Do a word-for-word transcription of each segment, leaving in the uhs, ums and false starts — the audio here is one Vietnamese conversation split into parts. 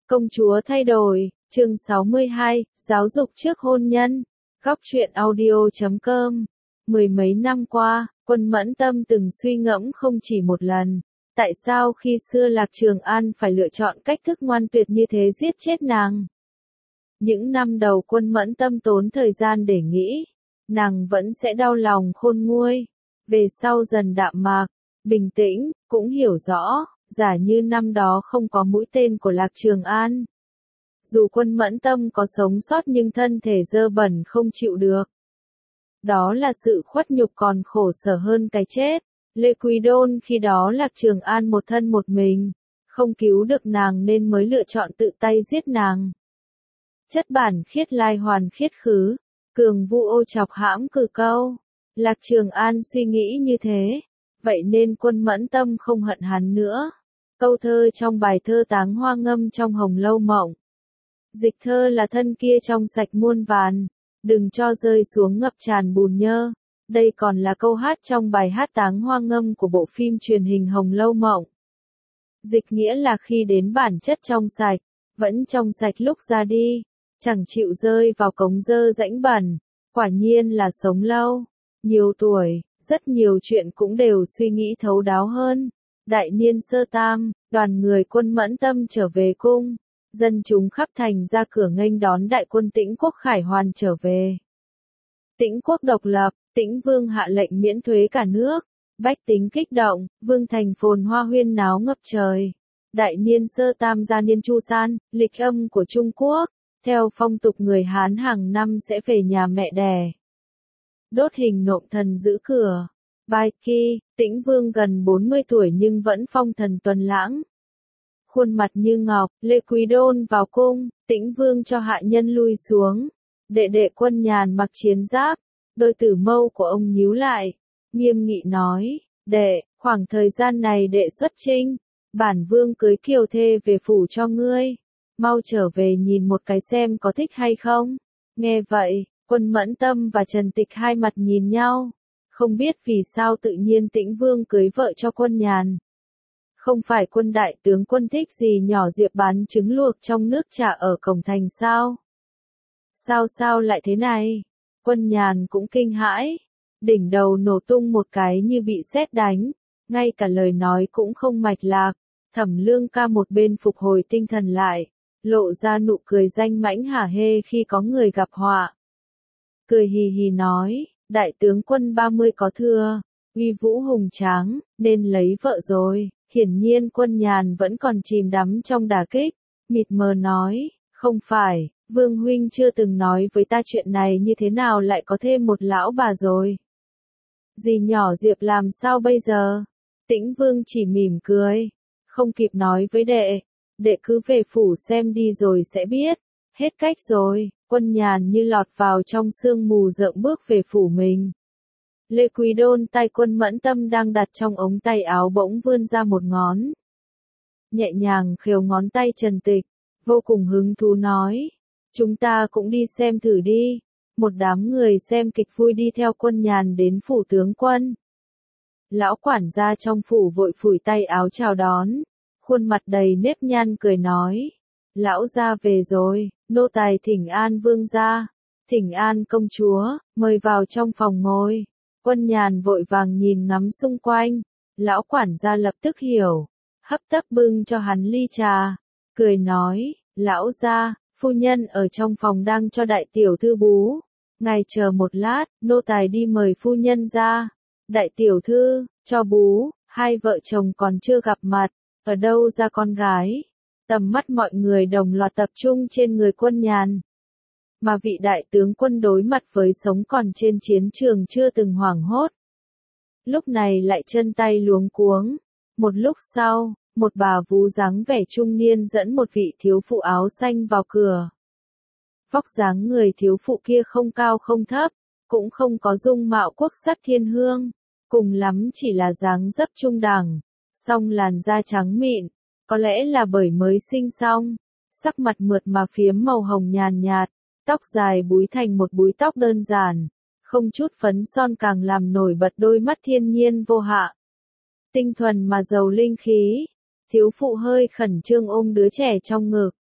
Công chúa thay đổi, chương sáu mươi hai, giáo dục trước hôn nhân. Góc truyện audio chấm com. Mười mấy năm qua, Quân Mẫn Tâm từng suy ngẫm không chỉ một lần, tại sao khi xưa Lạc Trường An phải lựa chọn cách thức ngoan tuyệt như thế giết chết nàng. Những năm đầu Quân Mẫn Tâm tốn thời gian để nghĩ, nàng vẫn sẽ đau lòng khôn nguôi, về sau dần đạm mạc, bình tĩnh, cũng hiểu rõ, giả như năm đó không có mũi tên của Lạc Trường An. Dù Quân Mẫn Tâm có sống sót nhưng thân thể dơ bẩn không chịu được. Đó là sự khuất nhục còn khổ sở hơn cái chết. Lê Quý Đôn khi đó Lạc Trường An một thân một mình, không cứu được nàng nên mới lựa chọn tự tay giết nàng. Chất bản khiết lai hoàn khiết khứ, cường vu ô chọc hãm cử câu. Lạc Trường An suy nghĩ như thế, vậy nên Quân Mẫn Tâm không hận hắn nữa. Câu thơ trong bài thơ Táng Hoa ngâm trong Hồng Lâu Mộng. Dịch thơ là thân kia trong sạch muôn vàn, đừng cho rơi xuống ngập tràn bùn nhơ. Đây còn là câu hát trong bài hát Táng Hoa ngâm của bộ phim truyền hình Hồng Lâu Mộng. Dịch nghĩa là khi đến bản chất trong sạch, vẫn trong sạch lúc ra đi, chẳng chịu rơi vào cống dơ rãnh bẩn, quả nhiên là sống lâu, nhiều tuổi, rất nhiều chuyện cũng đều suy nghĩ thấu đáo hơn. Đại niên sơ tam, đoàn người Quân Mẫn Tâm trở về cung, dân chúng khắp thành ra cửa nghênh đón đại quân Tĩnh Quốc khải hoàn trở về. Tĩnh Quốc độc lập, Tĩnh Vương hạ lệnh miễn thuế cả nước, bách tính kích động, vương thành phồn hoa huyên náo ngập trời. Đại niên sơ tam gia niên Chu San, lịch âm của Trung Quốc, theo phong tục người Hán hàng năm sẽ về nhà mẹ đẻ. Đốt hình nộm thần giữ cửa. Bài kỳ, Tĩnh Vương gần bốn mươi tuổi nhưng vẫn phong thần tuần lãng. Khuôn mặt như ngọc, Lê Quý Đôn vào cung, Tĩnh Vương cho hạ nhân lui xuống. Đệ đệ Quân Nhàn mặc chiến giáp, đôi tử mâu của ông nhíu lại, nghiêm nghị nói, đệ, khoảng thời gian này đệ xuất chinh, bản vương cưới kiều thê về phủ cho ngươi, mau trở về nhìn một cái xem có thích hay không. Nghe vậy, Quân Mẫn Tâm và Trần Tịch hai mặt nhìn nhau. Không biết vì sao tự nhiên Tĩnh Vương cưới vợ cho Quân Nhàn. Không phải Quân đại tướng quân thích gì nhỏ Diệp bán trứng luộc trong nước trà ở cổng thành sao? Sao sao lại thế này? Quân Nhàn cũng kinh hãi. Đỉnh đầu nổ tung một cái như bị sét đánh. Ngay cả lời nói cũng không mạch lạc. Thẩm Lương ca một bên phục hồi tinh thần lại. Lộ ra nụ cười danh mãnh hả hê khi có người gặp họa. Cười hì hì nói. Đại tướng quân ba mươi có thưa, uy vũ hùng tráng, nên lấy vợ rồi. Hiển nhiên Quân Nhàn vẫn còn chìm đắm trong đả kích, mịt mờ nói, không phải, Vương huynh chưa từng nói với ta chuyện này như thế nào lại có thêm một lão bà rồi. Dì nhỏ Diệp làm sao bây giờ? Tĩnh Vương chỉ mỉm cười, không kịp nói với đệ, đệ cứ về phủ xem đi rồi sẽ biết, hết cách rồi. Quân Nhàn như lọt vào trong sương mù rợm bước về phủ mình. Lê Quý Đôn tay Quân Mẫn Tâm đang đặt trong ống tay áo bỗng vươn ra một ngón. Nhẹ nhàng khều ngón tay Trần Tịch, vô cùng hứng thú nói. Chúng ta cũng đi xem thử đi. Một đám người xem kịch vui đi theo Quân Nhàn đến phủ tướng quân. Lão quản gia trong phủ vội phủi tay áo chào đón. Khuôn mặt đầy nếp nhăn cười nói. Lão gia về rồi, nô tài thỉnh an vương gia, thỉnh an công chúa, mời vào trong phòng ngồi. Quân Nhàn vội vàng nhìn ngắm xung quanh, lão quản gia lập tức hiểu, hấp tấp bưng cho hắn ly trà, cười nói, lão gia, phu nhân ở trong phòng đang cho đại tiểu thư bú, ngài chờ một lát, nô tài đi mời phu nhân ra. Đại tiểu thư, cho bú, hai vợ chồng còn chưa gặp mặt, ở đâu ra con gái? Tầm mắt mọi người đồng loạt tập trung trên người Quân Nhàn. Mà vị đại tướng quân đối mặt với sống còn trên chiến trường chưa từng hoảng hốt. Lúc này lại chân tay luống cuống. Một lúc sau, một bà vú dáng vẻ trung niên dẫn một vị thiếu phụ áo xanh vào cửa. Vóc dáng người thiếu phụ kia không cao không thấp, cũng không có dung mạo quốc sắc thiên hương, cùng lắm chỉ là dáng dấp trung đẳng, song làn da trắng mịn. Có lẽ là bởi mới sinh xong, sắc mặt mượt mà phiếm màu hồng nhàn nhạt, tóc dài búi thành một búi tóc đơn giản, không chút phấn son càng làm nổi bật đôi mắt thiên nhiên vô hạ. Tinh thuần mà giàu linh khí, thiếu phụ hơi khẩn trương ôm đứa trẻ trong ngực,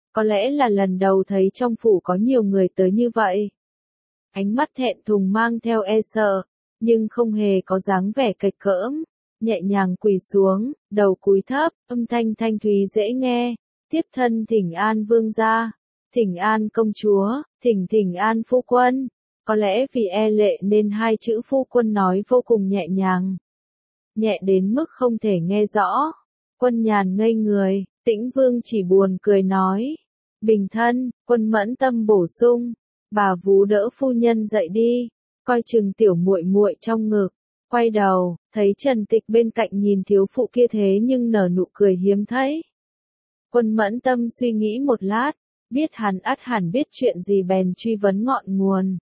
Có lẽ là lần đầu thấy trong phủ có nhiều người tới như vậy. Ánh mắt thẹn thùng mang theo e sợ, nhưng không hề có dáng vẻ kịch cỡm, nhẹ nhàng quỳ xuống, đầu cúi thấp, âm thanh thanh thúy dễ nghe, tiếp thân thỉnh an vương gia, thỉnh an công chúa, thỉnh thỉnh an phu quân. Có lẽ vì e lệ nên hai chữ phu quân nói vô cùng nhẹ nhàng, nhẹ đến mức không thể nghe rõ. Quân Nhàn ngây người, Tĩnh Vương chỉ buồn cười nói, bình thân. Quân Mẫn Tâm bổ sung, bà vú đỡ phu nhân dậy đi, coi chừng tiểu muội muội trong ngực. Quay đầu, thấy Trần Tịch bên cạnh nhìn thiếu phụ kia thế nhưng nở nụ cười hiếm thấy. Quân Mẫn Tâm suy nghĩ một lát, biết hắn ắt hẳn biết chuyện gì bèn truy vấn ngọn nguồn.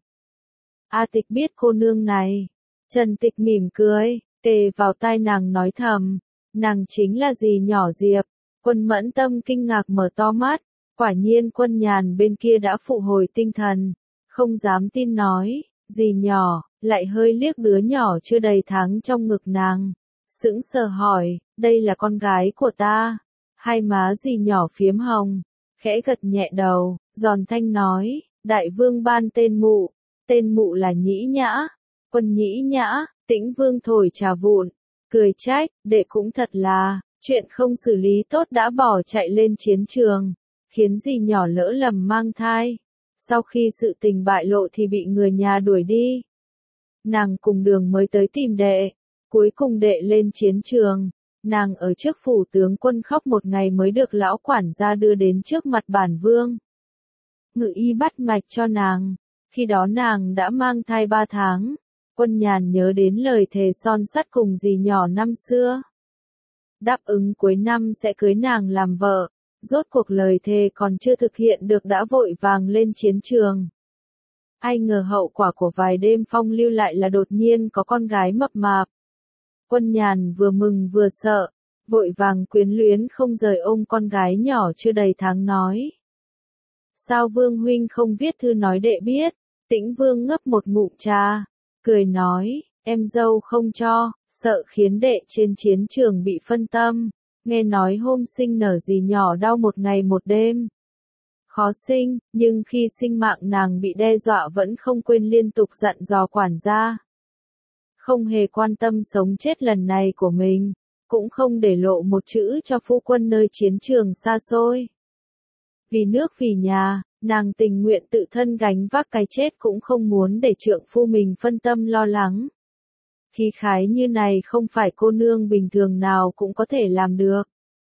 A Tịch biết cô nương này. Trần Tịch mỉm cười, kề vào tai nàng nói thầm, nàng chính là dì nhỏ Diệp. Quân Mẫn Tâm kinh ngạc mở to mắt, quả nhiên Quân Nhàn bên kia đã phụ hồi tinh thần, không dám tin nói, dì nhỏ, lại hơi liếc đứa nhỏ chưa đầy tháng trong ngực nàng, sững sờ hỏi, đây là con gái của ta. Hai má dì nhỏ phiếm hồng, khẽ gật nhẹ đầu, giòn thanh nói, đại vương ban tên mụ, tên mụ là Nhĩ Nhã. Quân Nhĩ Nhã. Tĩnh Vương thổi trà vụn, cười trách, đệ cũng thật là, chuyện không xử lý tốt đã bỏ chạy lên chiến trường, khiến dì nhỏ lỡ lầm mang thai. Sau khi sự tình bại lộ thì bị người nhà đuổi đi. Nàng cùng đường mới tới tìm đệ, cuối cùng đệ lên chiến trường, nàng ở trước phủ tướng quân khóc một ngày mới được lão quản gia đưa đến trước mặt bản vương. Ngự y bắt mạch cho nàng, khi đó nàng đã mang thai ba tháng. Quân Nhàn nhớ đến lời thề son sắt cùng dì nhỏ năm xưa. Đáp ứng cuối năm sẽ cưới nàng làm vợ, rốt cuộc lời thề còn chưa thực hiện được đã vội vàng lên chiến trường. Ai ngờ hậu quả của vài đêm phong lưu lại là đột nhiên có con gái mập mạp. Quân Nhàn vừa mừng vừa sợ, vội vàng quyến luyến không rời ôm con gái nhỏ chưa đầy tháng nói. Sao Vương huynh không viết thư nói đệ biết? Tĩnh Vương ngấp một ngụm trà, cười nói, em dâu không cho, sợ khiến đệ trên chiến trường bị phân tâm, nghe nói hôm sinh nở dì nhỏ đau một ngày một đêm. Khó sinh, nhưng khi sinh mạng nàng bị đe dọa vẫn không quên liên tục dặn dò quản gia. Không hề quan tâm sống chết lần này của mình, cũng không để lộ một chữ cho phu quân nơi chiến trường xa xôi. Vì nước vì nhà, nàng tình nguyện tự thân gánh vác cái chết cũng không muốn để trượng phu mình phân tâm lo lắng. Khí khái như này không phải cô nương bình thường nào cũng có thể làm được.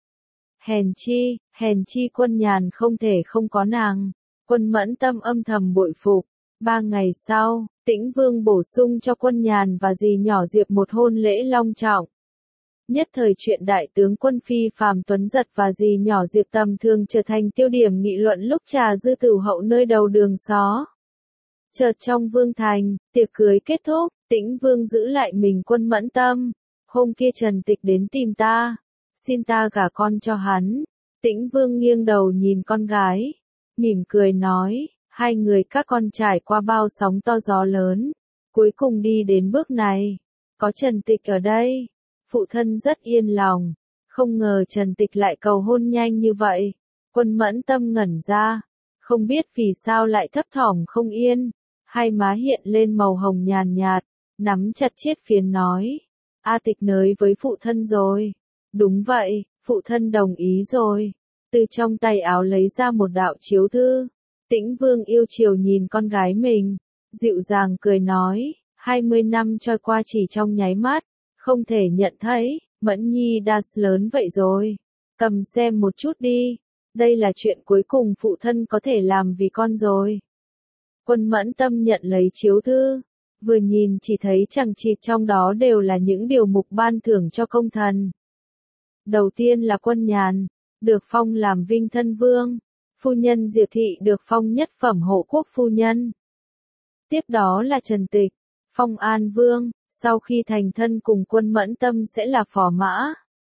Hèn chi, hèn chi Quân Nhàn không thể không có nàng. Quân Mẫn Tâm âm thầm bội phục. Ba ngày sau, Tĩnh Vương bổ sung cho Quân Nhàn và dì nhỏ Diệp một hôn lễ long trọng. Nhất thời chuyện đại tướng quân phi phàm tuấn giật và dì nhỏ Diệp tầm thường trở thành tiêu điểm nghị luận lúc trà dư tửu hậu nơi đầu đường xó. Chợt trong vương thành, tiệc cưới kết thúc, Tĩnh Vương giữ lại mình Quân Mẫn Tâm. Hôm kia Trần Tịch đến tìm ta, xin ta gả con cho hắn. Tĩnh Vương nghiêng đầu nhìn con gái, mỉm cười nói, hai người các con trải qua bao sóng to gió lớn, cuối cùng đi đến bước này. Có Trần Tịch ở đây, phụ thân rất yên lòng, không ngờ Trần Tịch lại cầu hôn nhanh như vậy. Quân Mẫn Tâm ngẩn ra, không biết vì sao lại thấp thỏm không yên, hai má hiện lên màu hồng nhàn nhạt, nắm chặt chiếc phiến nói, A Tịch nới với phụ thân rồi. Đúng vậy, phụ thân đồng ý rồi. Từ trong tay áo lấy ra một đạo chiếu thư. Tĩnh Vương yêu chiều nhìn con gái mình, dịu dàng cười nói, hai mươi năm trôi qua chỉ trong nháy mắt, không thể nhận thấy, Mẫn Nhi đã lớn vậy rồi. Cầm xem một chút đi, đây là chuyện cuối cùng phụ thân có thể làm vì con rồi. Quân Mẫn Tâm nhận lấy chiếu thư, vừa nhìn chỉ thấy chằng chịt trong đó đều là những điều mục ban thưởng cho công thần. Đầu tiên là Quân Nhàn, được phong làm Vinh Thân Vương, phu nhân Diệp Thị được phong nhất phẩm hộ quốc phu nhân. Tiếp đó là Trần Tịch, phong An Vương, sau khi thành thân cùng Quân Mẫn Tâm sẽ là phò mã.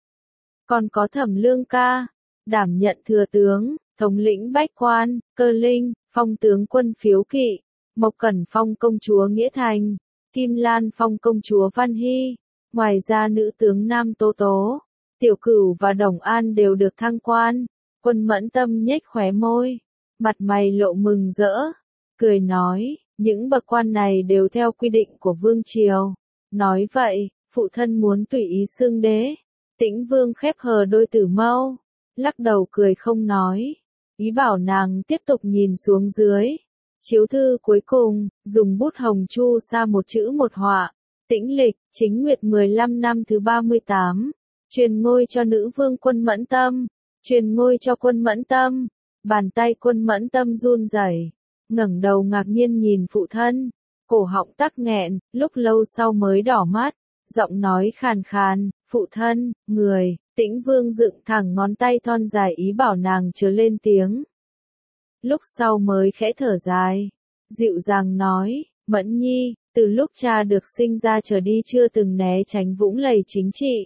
Còn có Thẩm Lương Ca, đảm nhận thừa tướng, thống lĩnh bách quan, Cơ Linh, phong tướng quân Phiếu Kỵ, Mộc Cẩn phong công chúa Nghĩa Thành, Kim Lan phong công chúa Văn Hy, ngoài ra nữ tướng Nam Tố Tố, Tiểu Cửu và Đồng An đều được thăng quan. Quân Mẫn Tâm nhếch khóe môi, mặt mày lộ mừng rỡ, cười nói, những bậc quan này đều theo quy định của vương triều. Nói vậy, phụ thân muốn tùy ý xưng đế. Tĩnh Vương khép hờ đôi tử mâu, lắc đầu cười không nói, ý bảo nàng tiếp tục nhìn xuống dưới. Chiếu thư cuối cùng, dùng bút hồng chu sa một chữ một họa, Tĩnh lịch, Chính Nguyệt mười lăm năm thứ ba mươi tám, truyền ngôi cho nữ vương Quân Mẫn Tâm, truyền ngôi cho Quân Mẫn Tâm. Bàn tay Quân Mẫn Tâm run rẩy, ngẩng đầu ngạc nhiên nhìn phụ thân, cổ họng tắc nghẹn, lúc lâu sau mới đỏ mắt, giọng nói khàn khàn, phụ thân, người. Tĩnh Vương dựng thẳng ngón tay thon dài ý bảo nàng chớ lên tiếng. Lúc sau mới khẽ thở dài, dịu dàng nói, Mẫn Nhi, từ lúc cha được sinh ra trở đi chưa từng né tránh vũng lầy chính trị.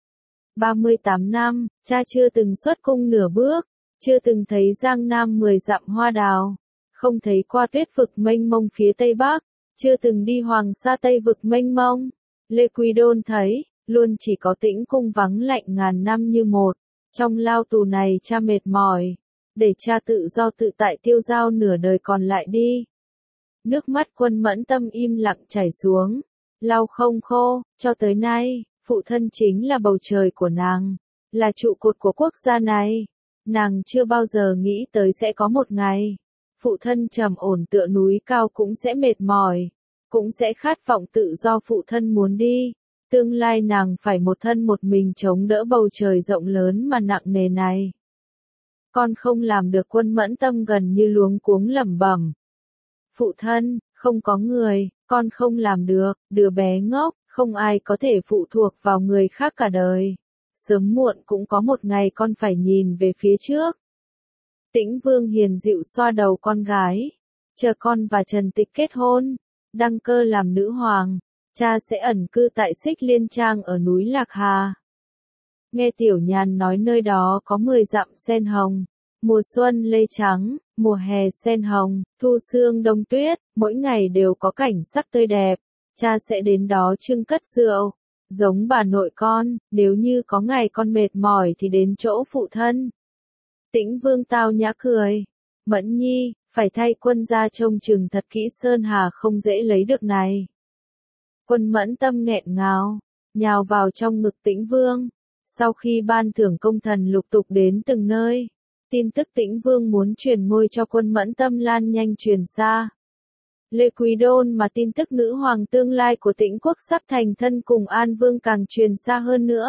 ba mươi tám năm, cha chưa từng xuất cung nửa bước, chưa từng thấy giang nam mười dặm hoa đào, không thấy qua tuyết vực mênh mông phía tây bắc, chưa từng đi hoàng sa tây vực mênh mông. Lê Quý Đôn thấy, luôn chỉ có Tĩnh cung vắng lạnh ngàn năm như một. Trong lao tù này cha mệt mỏi, để cha tự do tự tại tiêu dao nửa đời còn lại đi. Nước mắt Quân Mẫn Tâm im lặng chảy xuống, lau không khô. Cho tới nay, phụ thân chính là bầu trời của nàng, là trụ cột của quốc gia này. Nàng chưa bao giờ nghĩ tới sẽ có một ngày, phụ thân trầm ổn tựa núi cao cũng sẽ mệt mỏi, cũng sẽ khát vọng tự do phụ thân muốn đi. Tương lai nàng phải một thân một mình chống đỡ bầu trời rộng lớn mà nặng nề này. Con không làm được. Quân Mẫn Tâm gần như luống cuống lẩm bẩm. Phụ thân, không có người, con không làm được, đứa bé ngốc, không ai có thể phụ thuộc vào người khác cả đời. Sớm muộn cũng có một ngày con phải nhìn về phía trước. Tĩnh Vương hiền dịu xoa đầu con gái. Chờ con và Trần Tịch kết hôn, đăng cơ làm nữ hoàng, cha sẽ ẩn cư tại Xích Liên Trang ở núi Lạc Hà. Nghe Tiểu Nhàn nói nơi đó có mười dặm sen hồng, mùa xuân lê trắng, mùa hè sen hồng, thu sương đông tuyết, mỗi ngày đều có cảnh sắc tươi đẹp. Cha sẽ đến đó trưng cất rượu, giống bà nội con, nếu như có ngày con mệt mỏi thì đến chỗ phụ thân. Tĩnh Vương tao nhã cười, Mẫn Nhi, phải thay quân ra trông chừng thật kỹ Sơn Hà không dễ lấy được này. Quân Mẫn Tâm nghẹn ngào, nhào vào trong ngực Tĩnh Vương. Sau khi ban thưởng công thần lục tục đến từng nơi, tin tức Tĩnh Vương muốn truyền ngôi cho Quân Mẫn Tâm lan nhanh truyền xa. Lê Quý Đôn mà tin tức nữ hoàng tương lai của Tĩnh quốc sắp thành thân cùng An Vương càng truyền xa hơn nữa.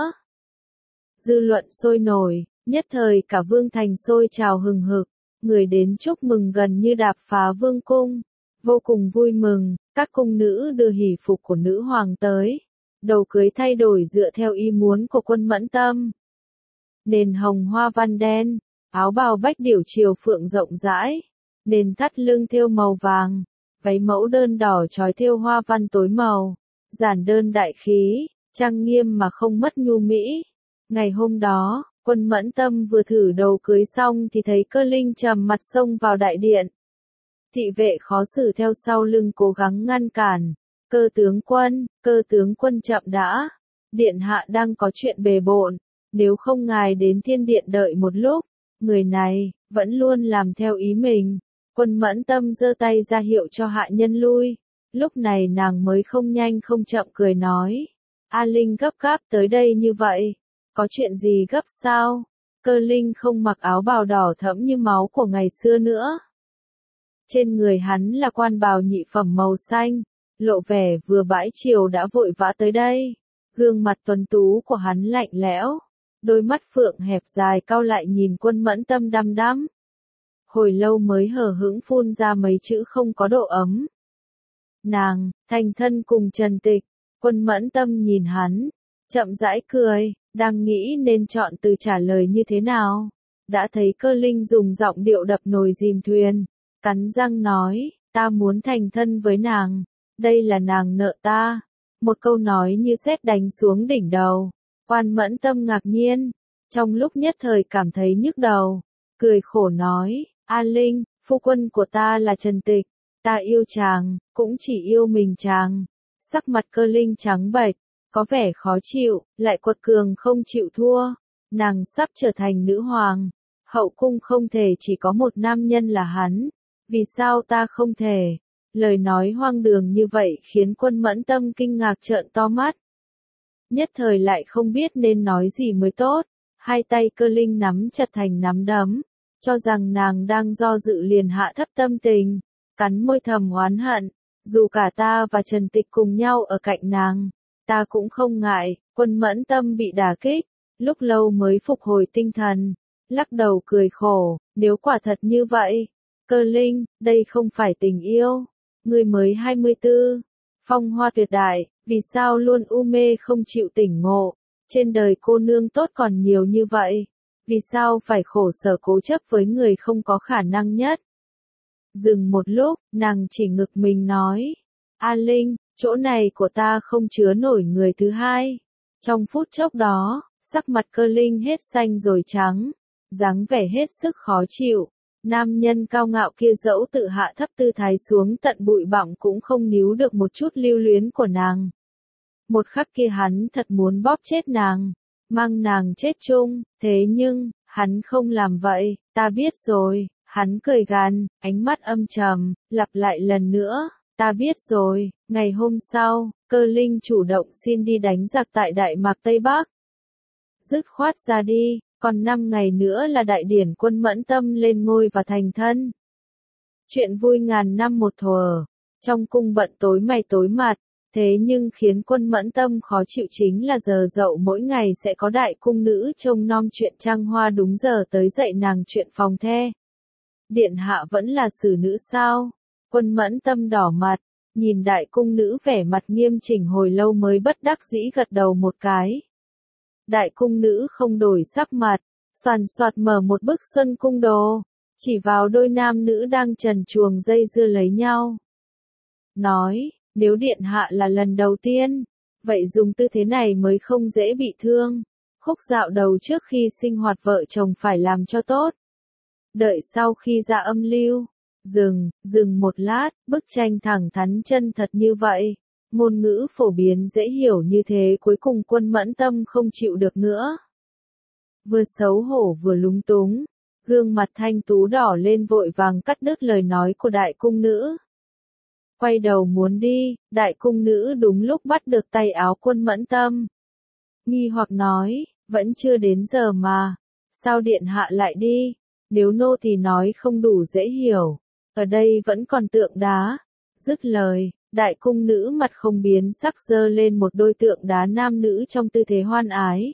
Dư luận sôi nổi, nhất thời cả vương thành sôi trào hừng hực, người đến chúc mừng gần như đạp phá vương cung, vô cùng vui mừng. Các cung nữ đưa hỷ phục của nữ hoàng tới, đầu cưới thay đổi dựa theo ý muốn của Quân Mẫn Tâm. Nền hồng hoa văn đen, áo bào bách điểu triều phượng rộng rãi, nền thắt lưng thêu màu vàng, váy mẫu đơn đỏ trói thêu hoa văn tối màu, giản đơn đại khí, trang nghiêm mà không mất nhu mỹ. Ngày hôm đó, Quân Mẫn Tâm vừa thử đầu cưới xong thì thấy Cơ Linh trầm mặt xông vào đại điện. Thị vệ khó xử theo sau lưng cố gắng ngăn cản. Cơ tướng quân, cơ tướng quân chậm đã. Điện hạ đang có chuyện bề bộn, nếu không ngài đến thiên điện đợi một lúc. Người này, vẫn luôn làm theo ý mình. Quân Mẫn Tâm giơ tay ra hiệu cho hạ nhân lui. Lúc này nàng mới không nhanh không chậm cười nói. A Linh gấp gáp tới đây như vậy. Có chuyện gì gấp sao? Cơ Linh không mặc áo bào đỏ thẫm như máu của ngày xưa nữa. Trên người hắn là quan bào nhị phẩm màu xanh, lộ vẻ vừa bãi chiều đã vội vã tới đây. Gương mặt tuấn tú của hắn lạnh lẽo, đôi mắt phượng hẹp dài cau lại nhìn Quân Mẫn Tâm đăm đăm. Hồi lâu mới hờ hững phun ra mấy chữ không có độ ấm. Nàng, thành thân cùng Trần Tịch. Quân Mẫn Tâm nhìn hắn, chậm rãi cười, đang nghĩ nên chọn từ trả lời như thế nào. Đã thấy Cơ Linh dùng giọng điệu đập nồi dìm thuyền, cắn răng nói, ta muốn thành thân với nàng, đây là nàng nợ ta. Một câu nói như sét đánh xuống đỉnh đầu. Quan Mẫn Tâm ngạc nhiên, trong lúc nhất thời cảm thấy nhức đầu, cười khổ nói, A Linh, phu quân của ta là Trần Tịch, ta yêu chàng, cũng chỉ yêu mình chàng. Sắc mặt Cơ Linh trắng bệch, có vẻ khó chịu, lại quật cường không chịu thua. Nàng sắp trở thành nữ hoàng, Hậu cung không thể chỉ có một nam nhân là hắn. Vì sao ta không thể? Lời nói hoang đường như vậy khiến Quân Mẫn Tâm kinh ngạc trợn to mắt. Nhất thời lại không biết nên nói gì mới tốt. Hai tay Cơ Linh nắm chặt thành nắm đấm, cho rằng nàng đang do dự liền hạ thấp tâm tình, cắn môi thầm oán hận. Dù cả ta và Trần Tịch cùng nhau ở cạnh nàng, ta cũng không ngại. Quân Mẫn Tâm bị đả kích, lúc lâu mới phục hồi tinh thần, lắc đầu cười khổ, nếu quả thật như vậy, Cơ Linh, đây không phải tình yêu, ngươi mới hai mươi tư, phong hoa tuyệt đại, vì sao luôn u mê không chịu tỉnh ngộ, trên đời cô nương tốt còn nhiều như vậy, vì sao phải khổ sở cố chấp với người không có khả năng nhất. Dừng một lúc, nàng chỉ ngực mình nói, A Linh, chỗ này của ta không chứa nổi người thứ hai. Trong phút chốc đó, sắc mặt Cơ Linh hết xanh rồi trắng, dáng vẻ hết sức khó chịu. Nam nhân cao ngạo kia dẫu tự hạ thấp tư thái xuống tận bụi bặm cũng không níu được một chút lưu luyến của nàng. Một khắc kia hắn thật muốn bóp chết nàng, mang nàng chết chung, thế nhưng, hắn không làm vậy, ta biết rồi, hắn cười gằn, ánh mắt âm trầm, lặp lại lần nữa, ta biết rồi. Ngày hôm sau, Cơ Linh chủ động xin đi đánh giặc tại Đại Mạc Tây Bắc. Dứt khoát ra đi, còn năm ngày nữa là đại điển Quân Mẫn Tâm lên ngôi và thành thân. Chuyện vui ngàn năm một thuở, trong cung bận tối mày tối mặt, thế nhưng khiến Quân Mẫn Tâm khó chịu chính là giờ dậu mỗi ngày sẽ có đại cung nữ trông nom chuyện trăng hoa đúng giờ tới dạy nàng chuyện phòng the. Điện hạ vẫn là xử nữ sao? Quân Mẫn Tâm đỏ mặt, nhìn đại cung nữ vẻ mặt nghiêm chỉnh hồi lâu mới bất đắc dĩ gật đầu một cái. Đại cung nữ không đổi sắc mặt, xoàn xoạt mở một bức xuân cung đồ, chỉ vào đôi nam nữ đang trần truồng dây dưa lấy nhau. Nói, nếu điện hạ là lần đầu tiên, vậy dùng tư thế này mới không dễ bị thương. Khúc dạo đầu trước khi sinh hoạt vợ chồng phải làm cho tốt. Đợi sau khi ra âm lưu, dừng, dừng một lát, bức tranh thẳng thắn chân thật như vậy. Ngôn ngữ phổ biến dễ hiểu như thế cuối cùng Quân Mẫn Tâm không chịu được nữa. Vừa xấu hổ vừa lúng túng, gương mặt thanh tú đỏ lên vội vàng cắt đứt lời nói của đại cung nữ. Quay đầu muốn đi, đại cung nữ đúng lúc bắt được tay áo Quân Mẫn Tâm. Nghi hoặc nói, vẫn chưa đến giờ mà, sao điện hạ lại đi, nếu nô thì nói không đủ dễ hiểu, ở đây vẫn còn tượng đá. Dứt lời, đại cung nữ mặt không biến sắc giơ lên một đôi tượng đá nam nữ trong tư thế hoan ái.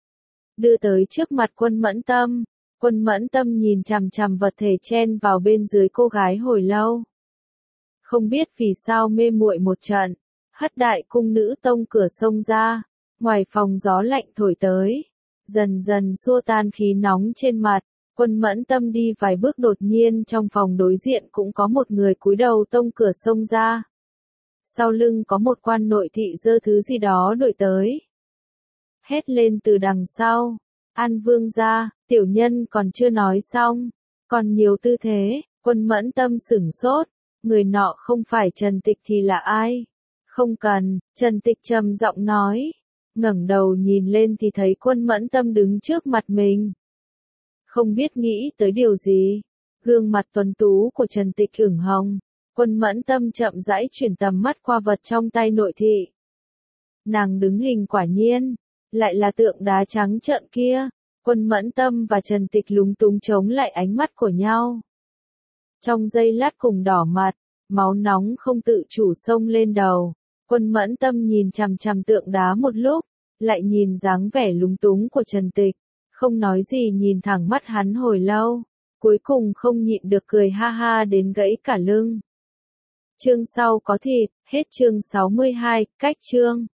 Đưa tới trước mặt Quân Mẫn Tâm, Quân Mẫn Tâm nhìn chằm chằm vật thể chen vào bên dưới cô gái hồi lâu. Không biết vì sao mê muội một trận, hất đại cung nữ tông cửa xông ra, ngoài phòng gió lạnh thổi tới, dần dần xua tan khí nóng trên mặt. Quân Mẫn Tâm đi vài bước đột nhiên trong phòng đối diện cũng có một người cúi đầu tông cửa xông ra. Sau lưng có một quan nội thị giơ thứ gì đó đuổi tới. Hét lên từ đằng sau, An Vương gia, tiểu nhân còn chưa nói xong, còn nhiều tư thế. Quân Mẫn Tâm sửng sốt, người nọ không phải Trần Tịch thì là ai? Không cần, Trần Tịch trầm giọng nói, ngẩng đầu nhìn lên thì thấy Quân Mẫn Tâm đứng trước mặt mình. Không biết nghĩ tới điều gì, gương mặt tuấn tú của Trần Tịch ửng hồng, Quân Mẫn Tâm chậm rãi chuyển tầm mắt qua vật trong tay nội thị. Nàng đứng hình quả nhiên, lại là tượng đá trắng trợn kia. Quân Mẫn Tâm và Trần Tịch lúng túng chống lại ánh mắt của nhau. Trong giây lát cùng đỏ mặt, máu nóng không tự chủ xông lên đầu. Quân Mẫn Tâm nhìn chằm chằm tượng đá một lúc, lại nhìn dáng vẻ lúng túng của Trần Tịch, không nói gì nhìn thẳng mắt hắn hồi lâu, cuối cùng không nhịn được cười ha ha đến gãy cả lưng. Chương sau có thịt, hết chương sáu mươi hai, cách chương.